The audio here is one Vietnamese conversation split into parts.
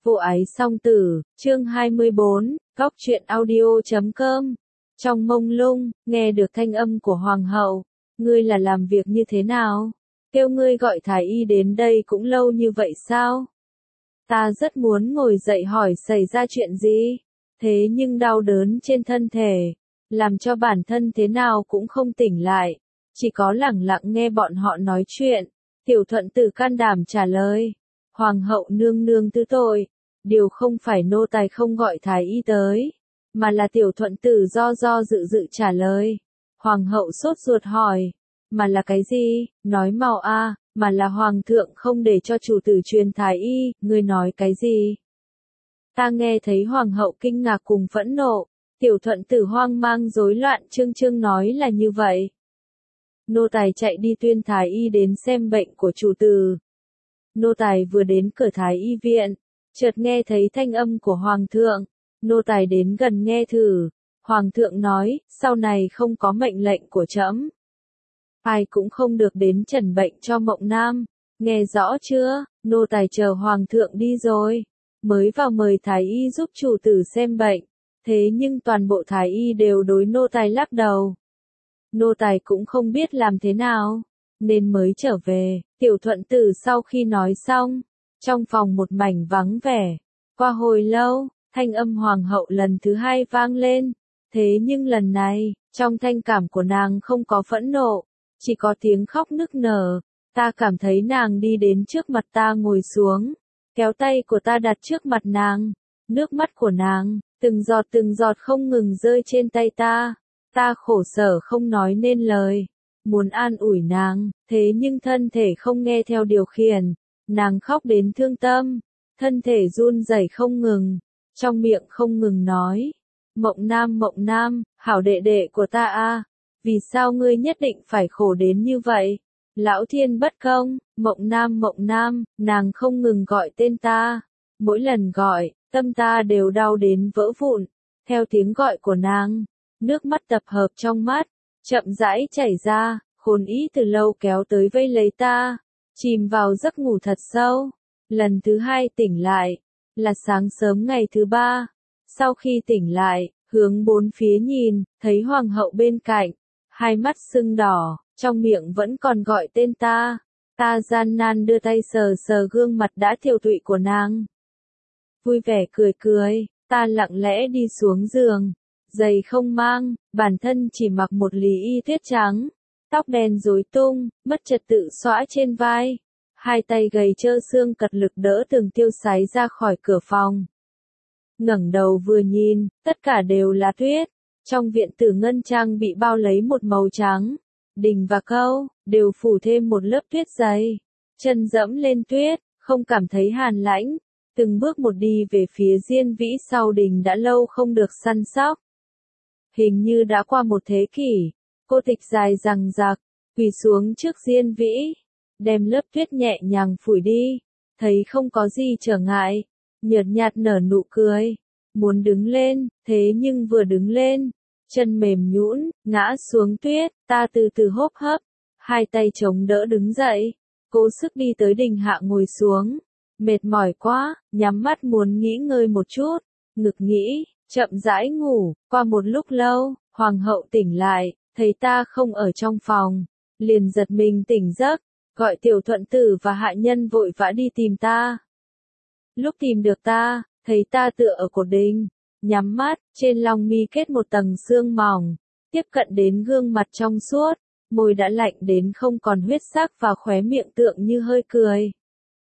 Vô ái song tử, chương 24, góc truyện audio.com. Trong mông lung, nghe được thanh âm của hoàng hậu. Ngươi là làm việc như thế nào? Kêu ngươi gọi thái y đến đây cũng lâu như vậy sao? Ta rất muốn ngồi dậy hỏi xảy ra chuyện gì. Thế nhưng đau đớn trên thân thể, làm cho bản thân thế nào cũng không tỉnh lại. Chỉ có lẳng lặng nghe bọn họ nói chuyện. Tiểu thuận tử can đảm trả lời. Hoàng hậu nương nương thứ tội. Điều không phải nô tài không gọi thái y tới, mà là tiểu thuận tử do dự trả lời. Hoàng hậu sốt ruột hỏi, mà là cái gì? Nói mau a, mà là hoàng thượng không để cho chủ tử truyền thái y, ngươi nói cái gì? Ta nghe thấy hoàng hậu kinh ngạc cùng phẫn nộ, tiểu thuận tử hoang mang rối loạn trương nói là như vậy. Nô tài chạy đi tuyên thái y đến xem bệnh của chủ tử. Nô tài vừa đến cửa thái y viện, chợt nghe thấy thanh âm của hoàng thượng, nô tài đến gần nghe thử. Hoàng thượng nói, sau này không có mệnh lệnh của trẫm, ai cũng không được đến trần bệnh cho Mộng Nam, nghe rõ chưa? Nô tài chờ hoàng thượng đi rồi, mới vào mời thái y giúp chủ tử xem bệnh, thế nhưng toàn bộ thái y đều đối nô tài lắc đầu. Nô tài cũng không biết làm thế nào, nên mới trở về. Tiểu thuận tử sau khi nói xong, trong phòng một mảnh vắng vẻ. Qua hồi lâu, thanh âm hoàng hậu lần thứ hai vang lên. Thế nhưng lần này, trong thanh cảm của nàng không có phẫn nộ, chỉ có tiếng khóc nức nở. Ta cảm thấy nàng đi đến trước mặt ta ngồi xuống, kéo tay của ta đặt trước mặt nàng. Nước mắt của nàng, từng giọt không ngừng rơi trên tay ta. Ta khổ sở không nói nên lời, muốn an ủi nàng, thế nhưng thân thể không nghe theo điều khiển. Nàng khóc đến thương tâm, thân thể run rẩy không ngừng, trong miệng không ngừng nói. Mộng Nam, hảo đệ đệ của ta a, vì sao ngươi nhất định phải khổ đến như vậy? Lão thiên bất công, Mộng Nam, nàng không ngừng gọi tên ta. Mỗi lần gọi, tâm ta đều đau đến vỡ vụn. Theo tiếng gọi của nàng, nước mắt tập hợp trong mắt, chậm rãi chảy ra, khốn ý từ lâu kéo tới vây lấy ta. Chìm vào giấc ngủ thật sâu. Lần thứ hai tỉnh lại, là sáng sớm ngày thứ ba. Sau khi tỉnh lại, hướng bốn phía nhìn, thấy hoàng hậu bên cạnh, hai mắt sưng đỏ, trong miệng vẫn còn gọi tên ta. Ta gian nan đưa tay sờ gương mặt đã thiểu tụy của nàng. Vui vẻ cười, ta lặng lẽ đi xuống giường, giày không mang, bản thân chỉ mặc một lý y tuyết trắng. Tóc đen rối tung, mất trật tự xõa trên vai. Hai tay gầy trơ xương cật lực đỡ tường tiêu sái ra khỏi cửa phòng. Ngẩng đầu vừa nhìn, tất cả đều là tuyết. Trong viện Tử Ngân Trang bị bao lấy một màu trắng. Đình và câu, đều phủ thêm một lớp tuyết dày. Chân dẫm lên tuyết, không cảm thấy hàn lãnh. Từng bước một đi về phía Diên Vĩ sau đình đã lâu không được săn sóc. Hình như đã qua một thế kỷ. Cô Tịch dài rằng rạc, quỳ xuống trước Diên Vĩ, đem lớp tuyết nhẹ nhàng phủi đi, thấy không có gì trở ngại, nhợt nhạt nở nụ cười, muốn đứng lên, thế nhưng vừa đứng lên, chân mềm nhũn, ngã xuống tuyết. Ta từ từ hốp hấp, hai tay chống đỡ đứng dậy, cố sức đi tới đình hạ ngồi xuống, mệt mỏi quá, nhắm mắt muốn nghỉ ngơi một chút, ngực nghĩ, chậm rãi ngủ. Qua một lúc lâu, hoàng hậu tỉnh lại. Thấy ta không ở trong phòng, liền giật mình tỉnh giấc, gọi tiểu thuận tử và hạ nhân vội vã đi tìm ta. Lúc tìm được ta, thấy ta tựa ở cột đình, nhắm mắt, trên lòng mi kết một tầng sương mỏng, tiếp cận đến gương mặt trong suốt, môi đã lạnh đến không còn huyết sắc và khóe miệng tượng như hơi cười.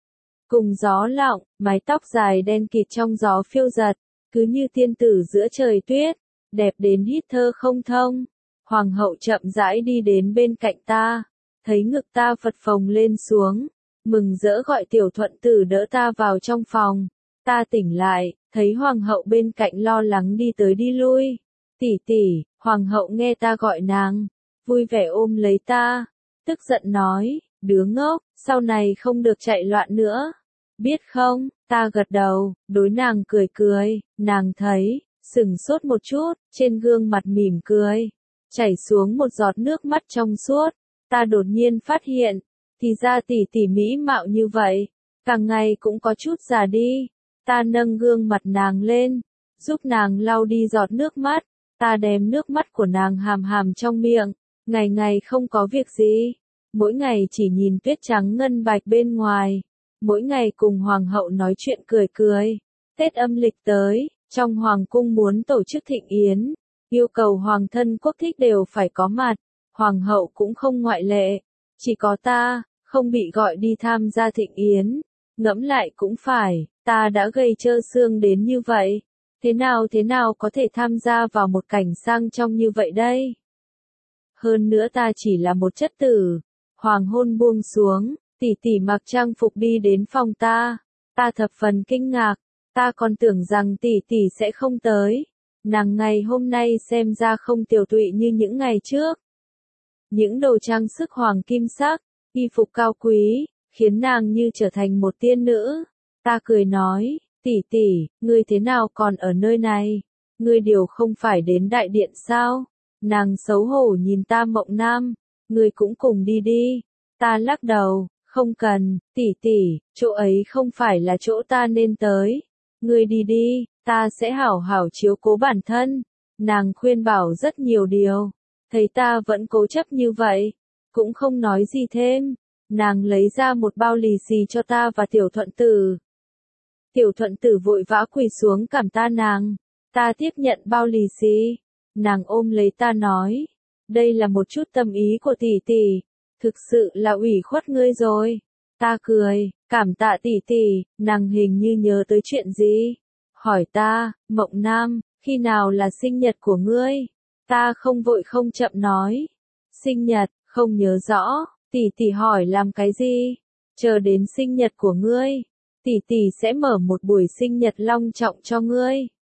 Cùng gió lọng, mái tóc dài đen kịt trong gió phiêu giật, cứ như tiên tử giữa trời tuyết, đẹp đến hít thở không thông. Hoàng hậu chậm rãi đi đến bên cạnh ta, thấy ngực ta phập phồng lên xuống, mừng rỡ gọi tiểu thuận tử đỡ ta vào trong phòng. Ta tỉnh lại, thấy hoàng hậu bên cạnh lo lắng đi tới đi lui. Tỷ, hoàng hậu nghe ta gọi nàng, vui vẻ ôm lấy ta, tức giận nói, đứa ngốc, sau này không được chạy loạn nữa, biết không? Ta gật đầu, đối nàng cười, nàng thấy, sửng sốt một chút, trên gương mặt mỉm cười. Chảy xuống một giọt nước mắt trong suốt, ta đột nhiên phát hiện, thì ra tỷ mỹ mạo như vậy, càng ngày cũng có chút già đi. Ta nâng gương mặt nàng lên, giúp nàng lau đi giọt nước mắt, ta đem nước mắt của nàng hàm hàm trong miệng, ngày ngày không có việc gì, mỗi ngày chỉ nhìn tuyết trắng ngân bạch bên ngoài, mỗi ngày cùng hoàng hậu nói chuyện cười cười. Tết âm lịch tới, trong hoàng cung muốn tổ chức thịnh yến, yêu cầu hoàng thân quốc thích đều phải có mặt, hoàng hậu cũng không ngoại lệ, chỉ có ta, không bị gọi đi tham gia thịnh yến. Ngẫm lại cũng phải, ta đã gầy trơ xương đến như vậy, thế nào có thể tham gia vào một cảnh sang trọng như vậy đây? Hơn nữa ta chỉ là một chất tử. Hoàng hôn buông xuống, tỷ tỷ mặc trang phục đi đến phòng ta thập phần kinh ngạc, ta còn tưởng rằng tỷ tỷ sẽ không tới, nàng ngày hôm nay xem ra không tiều tụy như những ngày trước. Những đồ trang sức hoàng kim sắc, y phục cao quý, khiến nàng như trở thành một tiên nữ. Ta cười nói, tỷ tỷ, ngươi thế nào còn ở nơi này? Ngươi điều không phải đến đại điện sao? Nàng xấu hổ nhìn ta Mộng Nam, ngươi cũng cùng đi đi. Ta lắc đầu, không cần, tỷ tỷ, chỗ ấy không phải là chỗ ta nên tới. Ngươi đi đi, ta sẽ hảo hảo chiếu cố bản thân. Nàng khuyên bảo rất nhiều điều, thấy ta vẫn cố chấp như vậy, cũng không nói gì thêm. Nàng lấy ra một bao lì xì cho ta và Tiểu Thuận Tử. Tiểu Thuận Tử vội vã quỳ xuống cảm ta nàng. Ta tiếp nhận bao lì xì. Nàng ôm lấy ta nói, đây là một chút tâm ý của tỷ tỷ, thực sự là ủy khuất ngươi rồi. Ta cười, cảm tạ tỷ tỷ. Nàng hình như nhớ tới chuyện gì, hỏi ta, Mộng Nam, khi nào là sinh nhật của ngươi? Ta không vội không chậm nói, sinh nhật, không nhớ rõ. Tỷ tỷ hỏi làm cái gì? Chờ đến sinh nhật của ngươi, tỷ tỷ sẽ mở một buổi sinh nhật long trọng cho ngươi.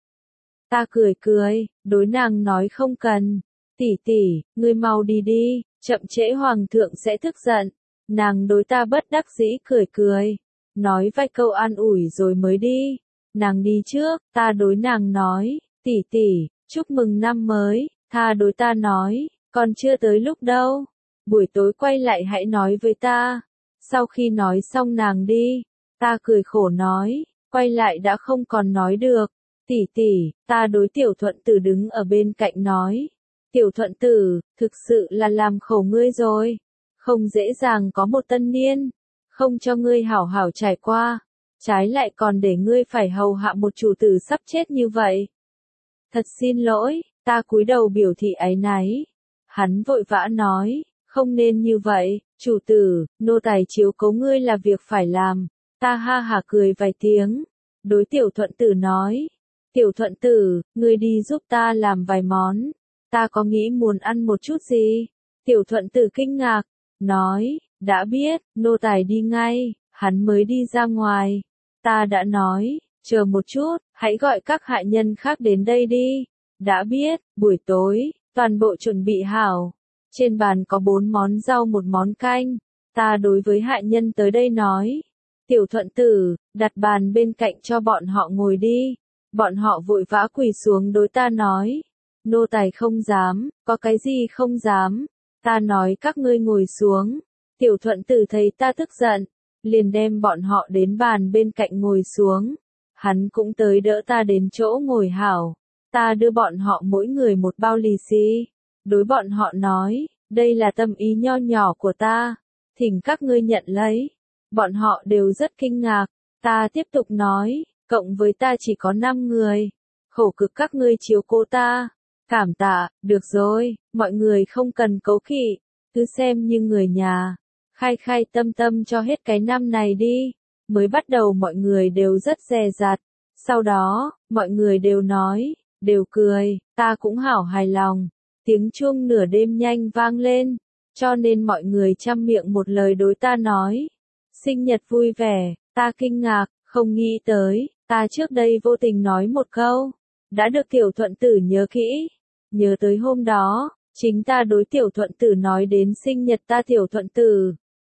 Ta cười cười, đối nàng nói không cần. Tỷ tỷ, ngươi mau đi đi, chậm trễ hoàng thượng sẽ tức giận. Nàng đối ta bất đắc dĩ cười cười, nói vài câu an ủi rồi mới đi. Nàng đi trước, ta đối nàng nói, tỷ tỷ, chúc mừng năm mới. Tha đối ta nói, còn chưa tới lúc đâu. Buổi tối quay lại hãy nói với ta. Sau khi nói xong nàng đi, ta cười khổ nói, quay lại đã không còn nói được. Tỷ tỷ, ta đối Tiểu Thuận Tử đứng ở bên cạnh nói, Tiểu Thuận Tử, thực sự là làm khổ ngươi rồi. Không dễ dàng có một tân niên, không cho ngươi hảo hảo trải qua, trái lại còn để ngươi phải hầu hạ một chủ tử sắp chết như vậy. Thật xin lỗi, ta cúi đầu biểu thị áy náy. Hắn vội vã nói, không nên như vậy, chủ tử, nô tài chiếu cố ngươi là việc phải làm. Ta ha hả cười vài tiếng, đối Tiểu Thuận Tử nói, Tiểu Thuận Tử, ngươi đi giúp ta làm vài món. Ta có nghĩ muốn ăn một chút gì? Tiểu Thuận Tử kinh ngạc, nói, đã biết, nô tài đi ngay. Hắn mới đi ra ngoài. Ta đã nói, chờ một chút, hãy gọi các hạ nhân khác đến đây đi. Đã biết, buổi tối, toàn bộ chuẩn bị hảo. Trên bàn có 4 món rau một món canh. Ta đối với hạ nhân tới đây nói, Tiểu Thuận Tử, đặt bàn bên cạnh cho bọn họ ngồi đi. Bọn họ vội vã quỳ xuống đối ta nói, nô tài không dám, có cái gì không dám. Ta nói các ngươi ngồi xuống. Tiểu Thuận Tử thấy ta tức giận, liền đem bọn họ đến bàn bên cạnh ngồi xuống. Hắn cũng tới đỡ ta đến chỗ ngồi hảo. Ta đưa bọn họ mỗi người một bao lì xì. Đối bọn họ nói, đây là tâm ý nho nhỏ của ta, thỉnh các ngươi nhận lấy. Bọn họ đều rất kinh ngạc. Ta tiếp tục nói, cộng với ta chỉ có 5 người. Khổ cực các ngươi chiếu cố ta. Cảm tạ, được rồi, mọi người không cần cấu kỵ, cứ xem như người nhà. Khai khai tâm tâm cho hết cái năm này đi. Mới bắt đầu mọi người đều rất dè dặt. Sau đó, mọi người đều nói, đều cười, ta cũng hảo hài lòng. Tiếng chuông nửa đêm nhanh vang lên, cho nên mọi người chăm miệng một lời đối ta nói. Sinh nhật vui vẻ, ta kinh ngạc, không nghĩ tới, ta trước đây vô tình nói một câu. Đã được Tiểu Thuận Tử nhớ kỹ. Nhớ tới hôm đó, chính ta đối Tiểu Thuận Tử nói đến sinh nhật ta. Tiểu Thuận Tử,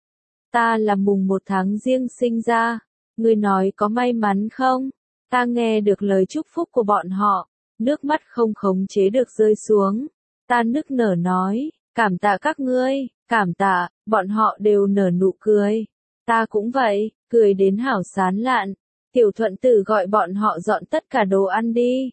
ta là mùng 1 tháng Giêng sinh ra, ngươi nói có may mắn không? Ta nghe được lời chúc phúc của bọn họ, nước mắt không khống chế được rơi xuống. Ta nức nở nói, cảm tạ các ngươi, cảm tạ. Bọn họ đều nở nụ cười. Ta cũng vậy, cười đến hảo sán lạn. Tiểu thuận tử gọi bọn họ dọn tất cả đồ ăn đi.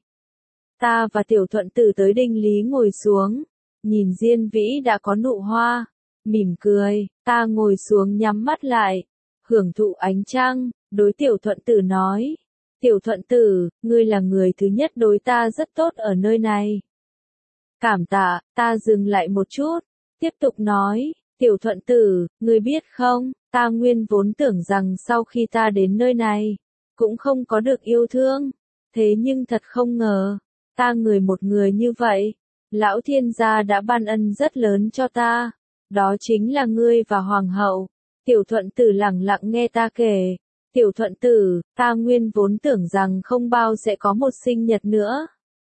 Ta và tiểu thuận tử tới Đinh Lý ngồi xuống, nhìn Diên Vĩ đã có nụ hoa, mỉm cười, ta ngồi xuống nhắm mắt lại, hưởng thụ ánh trăng, đối tiểu thuận tử nói. Tiểu thuận tử, ngươi là người thứ nhất đối ta rất tốt ở nơi này. Cảm tạ, ta dừng lại một chút, tiếp tục nói, tiểu thuận tử, ngươi biết không, ta nguyên vốn tưởng rằng sau khi ta đến nơi này, cũng không có được yêu thương, thế nhưng thật không ngờ, ta một người như vậy, lão thiên gia đã ban ân rất lớn cho ta, đó chính là ngươi và hoàng hậu. Tiểu thuận tử lặng lặng nghe ta kể, tiểu thuận tử, ta nguyên vốn tưởng rằng không bao sẽ có một sinh nhật nữa.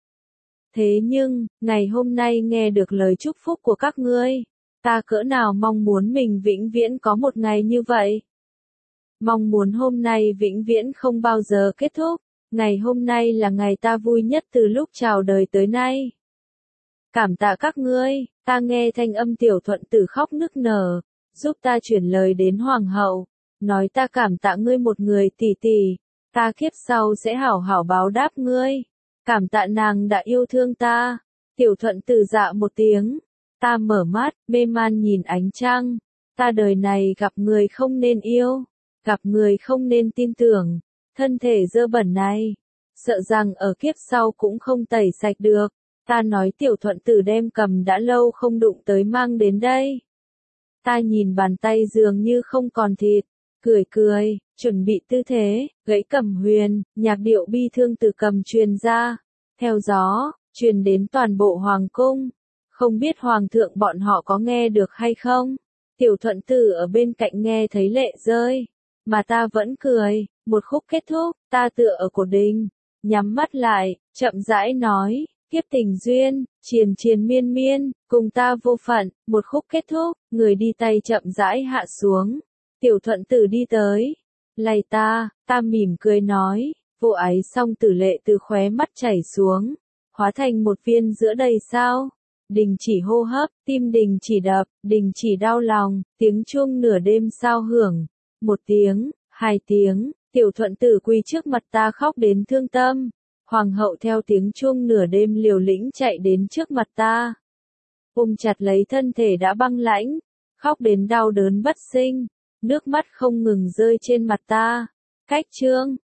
Thế nhưng, ngày hôm nay nghe được lời chúc phúc của các ngươi, ta cỡ nào mong muốn mình vĩnh viễn có một ngày như vậy. Mong muốn hôm nay vĩnh viễn không bao giờ kết thúc, ngày hôm nay là ngày ta vui nhất từ lúc chào đời tới nay. Cảm tạ các ngươi, ta nghe thanh âm tiểu thuận tử khóc nức nở, giúp ta chuyển lời đến hoàng hậu, nói ta cảm tạ ngươi một người tỷ tỷ, ta kiếp sau sẽ hảo hảo báo đáp ngươi. Cảm tạ nàng đã yêu thương ta. Tiểu thuận tử dạ một tiếng. Ta mở mắt, mê man nhìn ánh trăng. Ta đời này gặp người không nên yêu, gặp người không nên tin tưởng. Thân thể dơ bẩn này, sợ rằng ở kiếp sau cũng không tẩy sạch được. Ta nói tiểu thuận tử đem cầm đã lâu không đụng tới mang đến đây. Ta nhìn bàn tay dường như không còn thịt, cười cười, chuẩn bị tư thế, gãy cầm huyền, nhạc điệu bi thương từ cầm truyền ra, theo gió, truyền đến toàn bộ hoàng cung. Không biết hoàng thượng bọn họ có nghe được hay không? Tiểu thuận tử ở bên cạnh nghe thấy lệ rơi, mà ta vẫn cười. Một khúc kết thúc, ta tựa ở cột đình, nhắm mắt lại, chậm rãi nói, kiếp tình duyên, triền triền miên miên, cùng ta vô phận. Một khúc kết thúc, người đi tay chậm rãi hạ xuống. Tiểu thuận tử đi tới, lạy ta mỉm cười nói, vô ái xong tử lệ từ khóe mắt chảy xuống, hóa thành một viên giữa đầy sao. Đình chỉ hô hấp, tim đình chỉ đập, đình chỉ đau lòng, tiếng chuông nửa đêm sao hưởng. Một tiếng, hai tiếng, tiểu thuận tử quỳ trước mặt ta khóc đến thương tâm. Hoàng hậu theo tiếng chuông nửa đêm liều lĩnh chạy đến trước mặt ta, ôm chặt lấy thân thể đã băng lãnh, khóc đến đau đớn bất sinh, nước mắt không ngừng rơi trên mặt ta. Cách chương